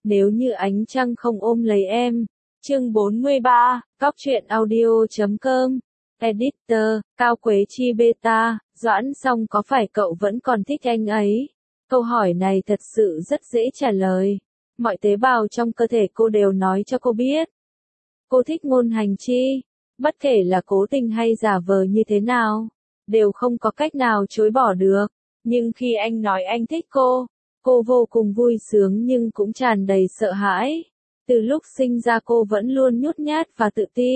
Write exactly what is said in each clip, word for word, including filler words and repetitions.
nếu như ánh trăng không ôm lấy em. Chương bốn mươi ba, Cóc truyện audio chấm com. Editor, Cao Quế Chi Beta, Doãn Song có phải cậu vẫn còn thích anh ấy? Câu hỏi này thật sự rất dễ trả lời. Mọi tế bào trong cơ thể cô đều nói cho cô biết. Cô thích Ngôn Hành Chi. Bất kể là cố tình hay giả vờ như thế nào, đều không có cách nào chối bỏ được. Nhưng khi anh nói anh thích cô, cô vô cùng vui sướng nhưng cũng tràn đầy sợ hãi. Từ lúc sinh ra cô vẫn luôn nhút nhát và tự ti.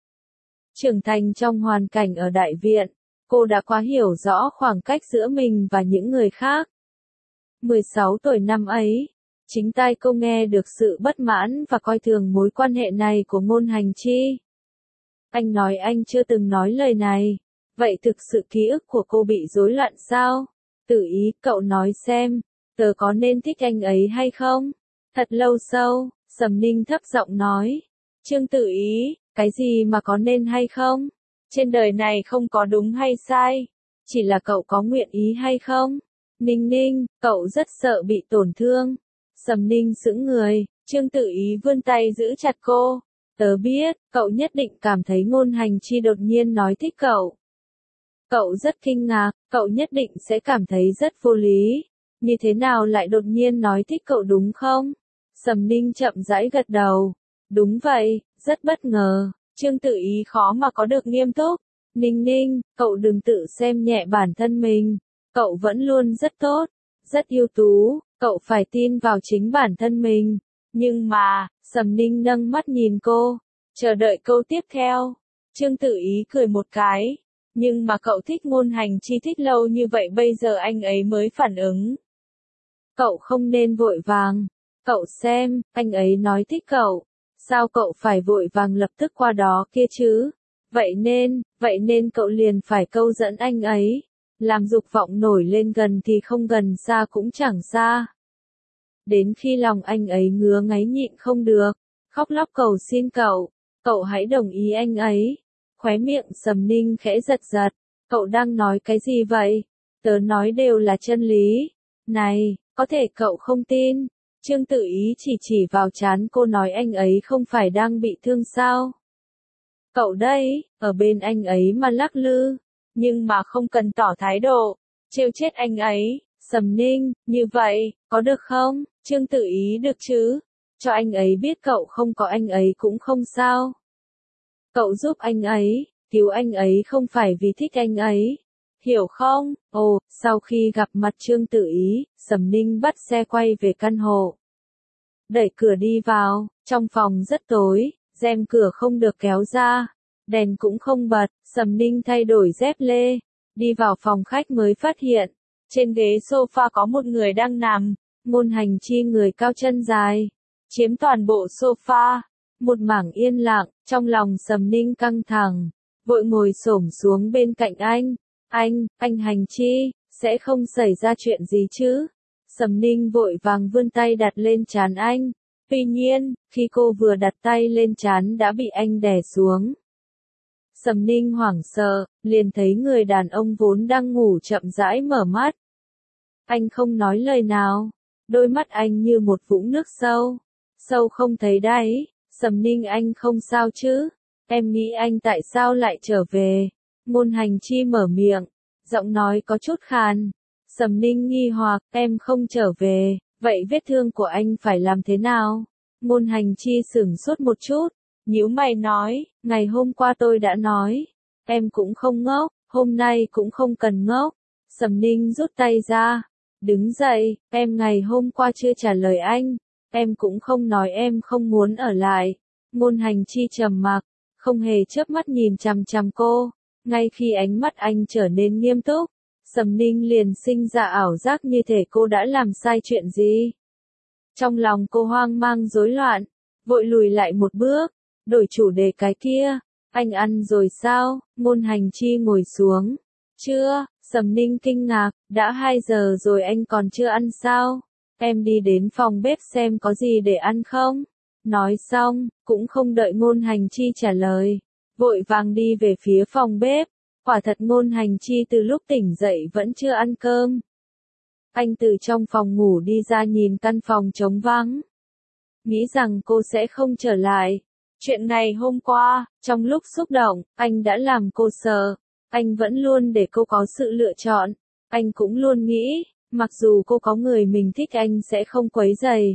Trưởng thành trong hoàn cảnh ở đại viện, cô đã quá hiểu rõ khoảng cách giữa mình và những người khác. mười sáu tuổi năm ấy, chính tai cô nghe được sự bất mãn và coi thường mối quan hệ này của Ngôn Hành Chi. Anh nói anh chưa từng nói lời này. Vậy thực sự ký ức của cô bị rối loạn sao? Tự ý, cậu nói xem, tớ có nên thích anh ấy hay không? Thật lâu sau, Sầm Ninh thấp giọng nói. Trương Tự Ý, cái gì mà có nên hay không? Trên đời này không có đúng hay sai, chỉ là cậu có nguyện ý hay không? Ninh Ninh, cậu rất sợ bị tổn thương. Sầm Ninh sững người, Trương Tự Ý vươn tay giữ chặt cô. Tớ biết, cậu nhất định cảm thấy Ngôn Hành Chi đột nhiên nói thích cậu. Cậu rất kinh ngạc, cậu nhất định sẽ cảm thấy rất vô lý. Như thế nào lại đột nhiên nói thích cậu đúng không? Sầm Ninh chậm rãi gật đầu. Đúng vậy, rất bất ngờ. Trương Tự Ý khó mà có được nghiêm túc. Ninh Ninh, cậu đừng tự xem nhẹ bản thân mình. Cậu vẫn luôn rất tốt, rất ưu tú, cậu phải tin vào chính bản thân mình. Nhưng mà, Sầm Ninh nâng mắt nhìn cô, chờ đợi câu tiếp theo. Trương Tự Ý cười một cái. Nhưng mà cậu thích Ngôn Hành Chi thích lâu như vậy bây giờ anh ấy mới phản ứng. Cậu không nên vội vàng. Cậu xem, anh ấy nói thích cậu. Sao cậu phải vội vàng lập tức qua đó kia chứ? Vậy nên, vậy nên cậu liền phải câu dẫn anh ấy. Làm dục vọng nổi lên gần thì không gần, xa cũng chẳng xa. Đến khi lòng anh ấy ngứa ngáy nhịn không được, khóc lóc cầu xin cậu, cậu hãy đồng ý anh ấy. Khóe miệng Sầm Ninh khẽ giật giật, cậu đang nói cái gì vậy? Tớ nói đều là chân lý. Này, có thể cậu không tin. Trương Tự Ý chỉ chỉ vào trán cô nói anh ấy không phải đang bị thương sao? Cậu đây, ở bên anh ấy mà lắc lư, nhưng mà không cần tỏ thái độ, trêu chết anh ấy. Sầm Ninh, như vậy, có được không? Trương Tự Ý được chứ? Cho anh ấy biết cậu không có anh ấy cũng không sao. Cậu giúp anh ấy, cứu anh ấy không phải vì thích anh ấy. Hiểu không? Ồ, sau khi gặp mặt Trương Tự Ý, Sầm Ninh bắt xe quay về căn hộ. Đẩy cửa đi vào, trong phòng rất tối, rèm cửa không được kéo ra, đèn cũng không bật, Sầm Ninh thay đổi dép lê, đi vào phòng khách mới phát hiện, trên ghế sofa có một người đang nằm, Ngôn Hành Chi người cao chân dài, chiếm toàn bộ sofa. Một mảng yên lặng, trong lòng Sầm Ninh căng thẳng, vội ngồi xổm xuống bên cạnh anh. Anh, anh Hành Chi, sẽ không xảy ra chuyện gì chứ? Sầm Ninh vội vàng vươn tay đặt lên trán anh. Tuy nhiên, khi cô vừa đặt tay lên trán đã bị anh đè xuống. Sầm Ninh hoảng sợ, liền thấy người đàn ông vốn đang ngủ chậm rãi mở mắt. Anh không nói lời nào, đôi mắt anh như một vũng nước sâu, sâu không thấy đáy. Sầm Ninh, anh không sao chứ? Em nghĩ anh tại sao lại trở về? Ngôn Hành Chi mở miệng, giọng nói có chút khàn. Sầm Ninh nghi hoặc, em không trở về, vậy vết thương của anh phải làm thế nào? Ngôn Hành Chi sửng sốt một chút, nhíu mày nói, ngày hôm qua tôi đã nói, em cũng không ngốc, hôm nay cũng không cần ngốc. Sầm Ninh rút tay ra, đứng dậy, em ngày hôm qua chưa trả lời anh. Em cũng không nói em không muốn ở lại. Ngôn Hành Chi trầm mặc, không hề chớp mắt nhìn chằm chằm cô. Ngay khi ánh mắt anh trở nên nghiêm túc, Sầm Ninh liền sinh ra ảo giác như thể cô đã làm sai chuyện gì. Trong lòng cô hoang mang rối loạn, vội lùi lại một bước, đổi chủ đề. Cái kia, anh ăn rồi sao? Ngôn Hành Chi ngồi xuống. Chưa. Sầm Ninh kinh ngạc, đã hai giờ rồi anh còn chưa ăn sao? Em đi đến phòng bếp xem có gì để ăn không? Nói xong, cũng không đợi Ngôn Hành Chi trả lời, vội vàng đi về phía phòng bếp. Quả thật Ngôn Hành Chi từ lúc tỉnh dậy vẫn chưa ăn cơm. Anh từ trong phòng ngủ đi ra nhìn căn phòng trống vắng. nghĩ rằng cô sẽ không trở lại. Chuyện ngày hôm qua, trong lúc xúc động, anh đã làm cô sợ. Anh vẫn luôn để cô có sự lựa chọn. Anh cũng luôn nghĩ, mặc dù cô có người mình thích anh sẽ không quấy rầy.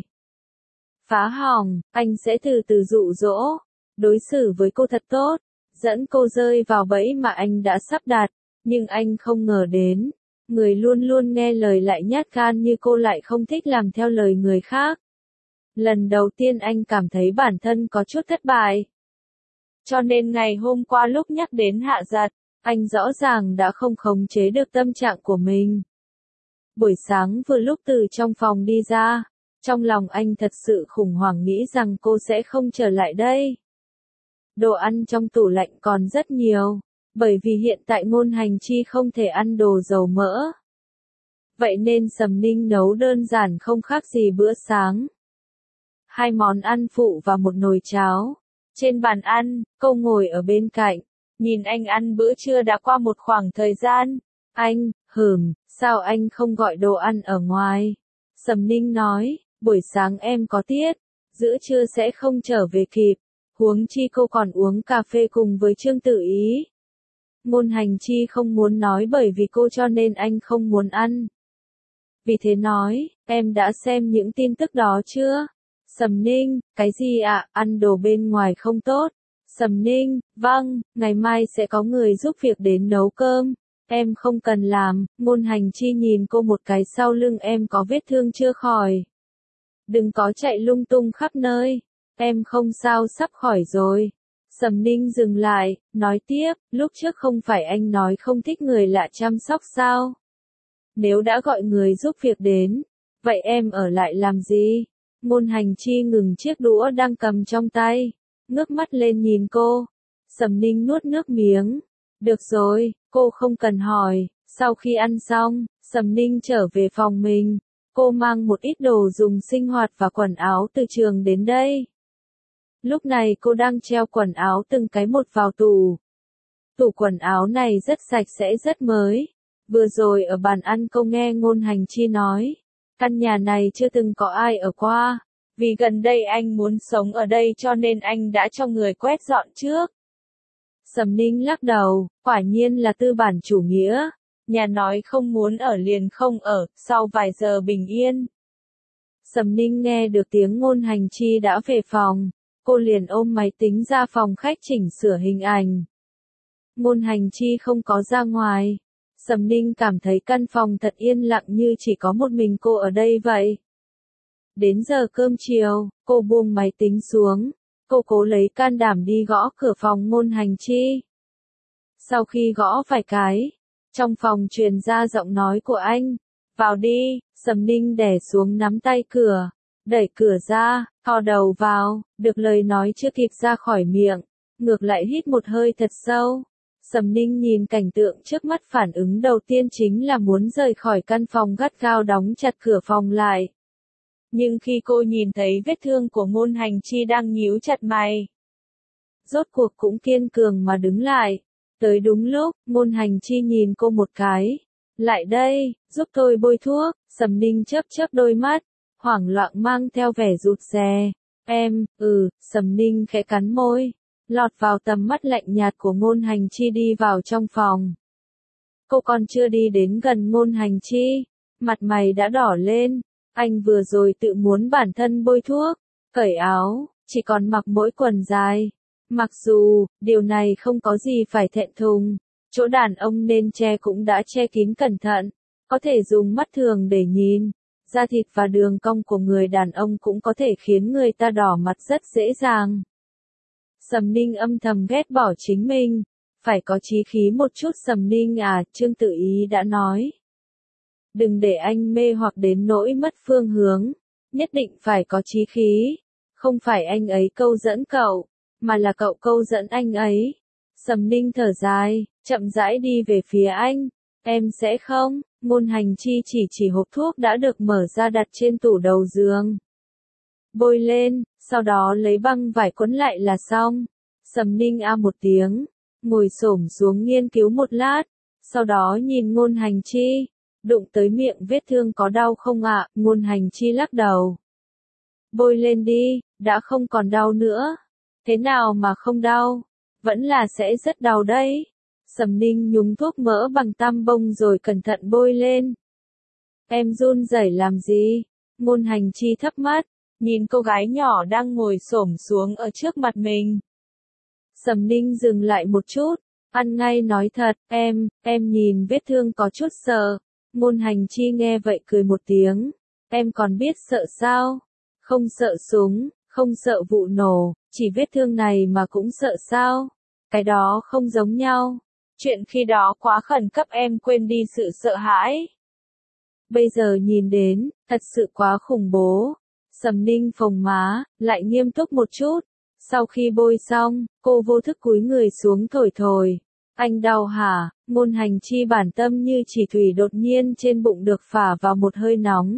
Phá hỏng, anh sẽ từ từ dụ dỗ, đối xử với cô thật tốt, dẫn cô rơi vào bẫy mà anh đã sắp đặt, nhưng anh không ngờ đến, người luôn luôn nghe lời lại nhát gan như cô lại không thích làm theo lời người khác. Lần đầu tiên anh cảm thấy bản thân có chút thất bại. Cho nên ngày hôm qua lúc nhắc đến Hạ Giật, anh rõ ràng đã không khống chế được tâm trạng của mình. Buổi sáng vừa lúc từ trong phòng đi ra, trong lòng anh thật sự khủng hoảng nghĩ rằng cô sẽ không trở lại đây. Đồ ăn trong tủ lạnh còn rất nhiều, bởi vì hiện tại Ngôn Hành Chi không thể ăn đồ dầu mỡ. Vậy nên Sầm Ninh nấu đơn giản không khác gì bữa sáng. Hai món ăn phụ và một nồi cháo. Trên bàn ăn, cô ngồi ở bên cạnh, nhìn anh ăn bữa trưa đã qua một khoảng thời gian. Anh, hừm, sao anh không gọi đồ ăn ở ngoài? Sầm Ninh nói, buổi sáng em có tiết, giữa trưa sẽ không trở về kịp, huống chi cô còn uống cà phê cùng với Trương Tử Ý. Ngôn Hành Chi không muốn nói bởi vì cô cho nên anh không muốn ăn. Vì thế nói, em đã xem những tin tức đó chưa? Sầm Ninh, cái gì ạ, à? Ăn đồ bên ngoài không tốt. Sầm Ninh, vâng, ngày mai sẽ có người giúp việc đến nấu cơm. Em không cần làm. Ngôn Hành Chi nhìn cô một cái, sau lưng em có vết thương chưa khỏi. Đừng có chạy lung tung khắp nơi. Em không sao, sắp khỏi rồi. Sầm Ninh dừng lại, nói tiếp, lúc trước không phải anh nói không thích người lạ chăm sóc sao? Nếu đã gọi người giúp việc đến, vậy em ở lại làm gì? Ngôn Hành Chi ngừng chiếc đũa đang cầm trong tay, ngước mắt lên nhìn cô. Sầm Ninh nuốt nước miếng. Được rồi, cô không cần hỏi. Sau khi ăn xong, Sầm Ninh trở về phòng mình. Cô mang một ít đồ dùng sinh hoạt và quần áo từ trường đến đây. Lúc này cô đang treo quần áo từng cái một vào tủ. Tủ quần áo này rất sạch sẽ, rất mới. Vừa rồi ở bàn ăn cô nghe Ngôn Hành Chi nói, căn nhà này chưa từng có ai ở qua. Vì gần đây anh muốn sống ở đây cho nên anh đã cho người quét dọn trước. Sầm Ninh lắc đầu, quả nhiên là tư bản chủ nghĩa. Nhà nói không muốn ở liền không ở, sau vài giờ bình yên. Sầm Ninh nghe được tiếng Ngôn Hành Chi đã về phòng. Cô liền ôm máy tính ra phòng khách chỉnh sửa hình ảnh. Ngôn Hành Chi không có ra ngoài. Sầm Ninh cảm thấy căn phòng thật yên lặng như chỉ có một mình cô ở đây vậy. Đến giờ cơm chiều, cô buông máy tính xuống. Cô cố lấy can đảm đi gõ cửa phòng Ngôn Hành Chi. Sau khi gõ vài cái, trong phòng truyền ra giọng nói của anh. Vào đi. Sầm Ninh đè xuống nắm tay cửa, đẩy cửa ra, thò đầu vào, được lời nói chưa kịp ra khỏi miệng, ngược lại hít một hơi thật sâu. Sầm Ninh nhìn cảnh tượng trước mắt, phản ứng đầu tiên chính là muốn rời khỏi căn phòng, gắt gao đóng chặt cửa phòng lại. Nhưng khi cô nhìn thấy vết thương của Ngôn Hành Chi đang nhíu chặt mày, rốt cuộc cũng kiên cường mà đứng lại. Tới đúng lúc, Ngôn Hành Chi nhìn cô một cái. Lại đây, giúp tôi bôi thuốc. Sầm Ninh chớp chớp đôi mắt, hoảng loạn mang theo vẻ rụt rè. Em, ừ, Sầm Ninh khẽ cắn môi, lọt vào tầm mắt lạnh nhạt của Ngôn Hành Chi đi vào trong phòng. Cô còn chưa đi đến gần Ngôn Hành Chi, mặt mày đã đỏ lên. Anh vừa rồi tự muốn bản thân bôi thuốc, cởi áo, chỉ còn mặc mỗi quần dài. Mặc dù, điều này không có gì phải thẹn thùng, chỗ đàn ông nên che cũng đã che kín cẩn thận, có thể dùng mắt thường để nhìn. Da thịt và đường cong của người đàn ông cũng có thể khiến người ta đỏ mặt rất dễ dàng. Sầm Ninh âm thầm ghét bỏ chính mình, phải có chí khí một chút. Sầm Ninh à, Trương Tử Ý đã nói. Đừng để anh mê hoặc đến nỗi mất phương hướng, nhất định phải có chí khí. Không phải anh ấy câu dẫn cậu, mà là cậu câu dẫn anh ấy. Sầm Ninh thở dài, chậm rãi đi về phía anh. Em sẽ không. Ngôn Hành Chi chỉ chỉ hộp thuốc đã được mở ra đặt trên tủ đầu giường. Bôi lên, sau đó lấy băng vải quấn lại là xong. Sầm Ninh a một tiếng, ngồi xổm xuống nghiên cứu một lát, sau đó nhìn Ngôn Hành Chi, đụng tới miệng vết thương có đau không ạ? Ngôn Hành Chi lắc đầu. Bôi lên đi. đã không còn đau nữa. Thế nào mà không đau? Vẫn là sẽ rất đau đấy. Sầm Ninh nhúng thuốc mỡ bằng tăm bông rồi cẩn thận bôi lên. Em run rẩy làm gì? Ngôn Hành Chi thấp mắt, nhìn cô gái nhỏ đang ngồi xổm xuống ở trước mặt mình. Sầm Ninh dừng lại một chút, ăn ngay nói thật, em, em nhìn vết thương có chút sợ. Ngôn Hành Chi nghe vậy cười một tiếng, em còn biết sợ sao? Không sợ súng, không sợ vụ nổ, chỉ vết thương này mà cũng sợ sao? Cái đó không giống nhau. Chuyện khi đó quá khẩn cấp em quên đi sự sợ hãi. Bây giờ nhìn đến, thật sự quá khủng bố. Sầm Ninh phồng má, lại nghiêm túc một chút. Sau khi bôi xong, cô vô thức cúi người xuống thổi thổi. Anh đau hả? Ngôn Hành Chi bản tâm như chỉ thủy đột nhiên trên bụng được phả vào một hơi nóng.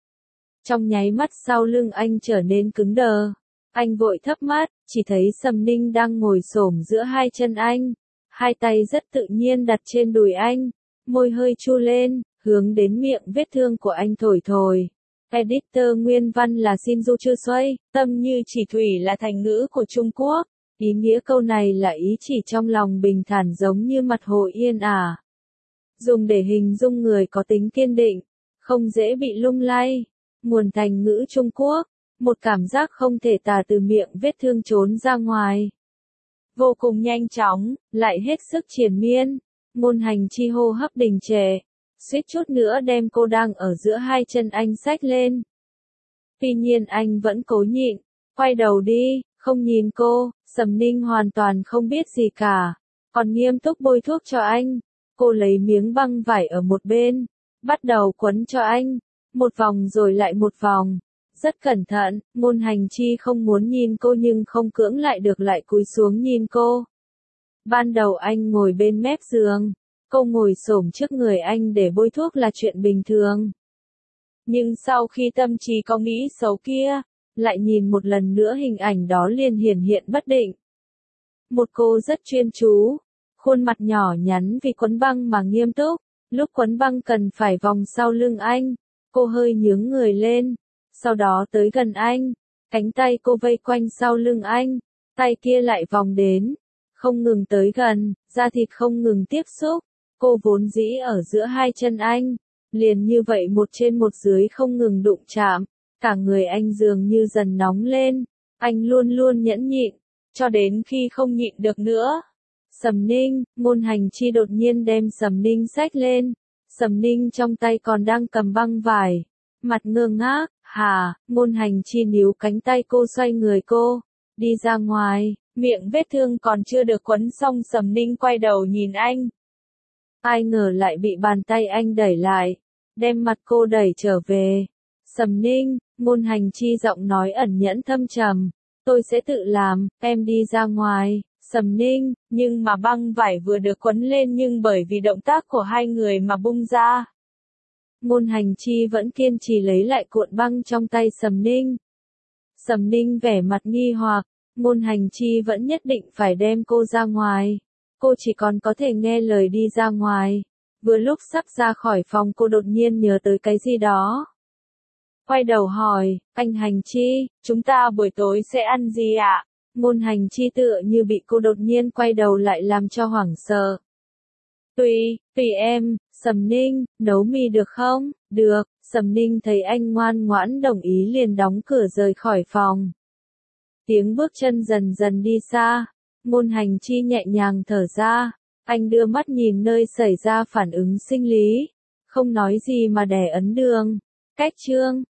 Trong nháy mắt sau lưng anh trở nên cứng đờ. Anh vội thấp mắt, chỉ thấy Sầm Ninh đang ngồi xổm giữa hai chân anh. Hai tay rất tự nhiên đặt trên đùi anh. Môi hơi chu lên, hướng đến miệng vết thương của anh thổi thổi. Editor nguyên văn là Shinju Chư Xoay, tâm như chỉ thủy là thành ngữ của Trung Quốc. Ý nghĩa câu này là ý chỉ trong lòng bình thản giống như mặt hồ yên ả. Dùng để hình dung người có tính kiên định, không dễ bị lung lay. Nguồn thành ngữ Trung Quốc, một cảm giác không thể tả từ miệng vết thương trốn ra ngoài. Vô cùng nhanh chóng, lại hết sức triền miên. Ngôn Hành Chi hô hấp đình trệ, suýt chút nữa đem cô đang ở giữa hai chân anh xách lên. Tuy nhiên anh vẫn cố nhịn, quay đầu đi, không nhìn cô. Sầm Ninh hoàn toàn không biết gì cả, còn nghiêm túc bôi thuốc cho anh. Cô lấy miếng băng vải ở một bên, bắt đầu quấn cho anh, một vòng rồi lại một vòng. Rất cẩn thận, Ngôn Hành Chi không muốn nhìn cô nhưng không cưỡng lại được lại cúi xuống nhìn cô. Ban đầu anh ngồi bên mép giường, cô ngồi xổm trước người anh để bôi thuốc là chuyện bình thường. Nhưng sau khi tâm trí có nghĩ xấu kia, lại nhìn một lần nữa hình ảnh đó liền hiển hiện bất định. Một cô rất chuyên chú, khuôn mặt nhỏ nhắn vì quấn băng mà nghiêm túc, lúc quấn băng cần phải vòng sau lưng anh, cô hơi nhướng người lên, sau đó tới gần anh, cánh tay cô vây quanh sau lưng anh, tay kia lại vòng đến, không ngừng tới gần, da thịt không ngừng tiếp xúc, cô vốn dĩ ở giữa hai chân anh, liền như vậy một trên một dưới không ngừng đụng chạm. Cả người anh dường như dần nóng lên, anh luôn luôn nhẫn nhịn, cho đến khi không nhịn được nữa. Sầm Ninh, Ngôn Hành Chi đột nhiên đem Sầm Ninh xách lên. Sầm Ninh trong tay còn đang cầm băng vải, mặt ngơ ngác, hà, Ngôn Hành Chi níu cánh tay cô xoay người cô, đi ra ngoài, miệng vết thương còn chưa được quấn xong Sầm Ninh quay đầu nhìn anh. Ai ngờ lại bị bàn tay anh đẩy lại, đem mặt cô đẩy trở về. Sầm Ninh, Ngôn Hành Chi giọng nói ẩn nhẫn thâm trầm, tôi sẽ tự làm, em đi ra ngoài. Sầm Ninh, nhưng mà băng vải vừa được quấn lên nhưng bởi vì động tác của hai người mà bung ra. Ngôn Hành Chi vẫn kiên trì lấy lại cuộn băng trong tay Sầm Ninh. Sầm Ninh vẻ mặt nghi hoặc, Ngôn Hành Chi vẫn nhất định phải đem cô ra ngoài. Cô chỉ còn có thể nghe lời đi ra ngoài. Vừa lúc sắp ra khỏi phòng cô đột nhiên nhớ tới cái gì đó. Quay đầu hỏi, anh Hành Chi, chúng ta buổi tối sẽ ăn gì ạ? Ngôn Hành Chi tựa như bị cô đột nhiên quay đầu lại làm cho hoảng sợ. Tùy, tùy em. Sầm Ninh, nấu mì được không? Được. Sầm Ninh thấy anh ngoan ngoãn đồng ý liền đóng cửa rời khỏi phòng. Tiếng bước chân dần dần đi xa. Ngôn Hành Chi nhẹ nhàng thở ra. Anh đưa mắt nhìn nơi xảy ra phản ứng sinh lý. Không nói gì mà đè ấn đường. Cách chương.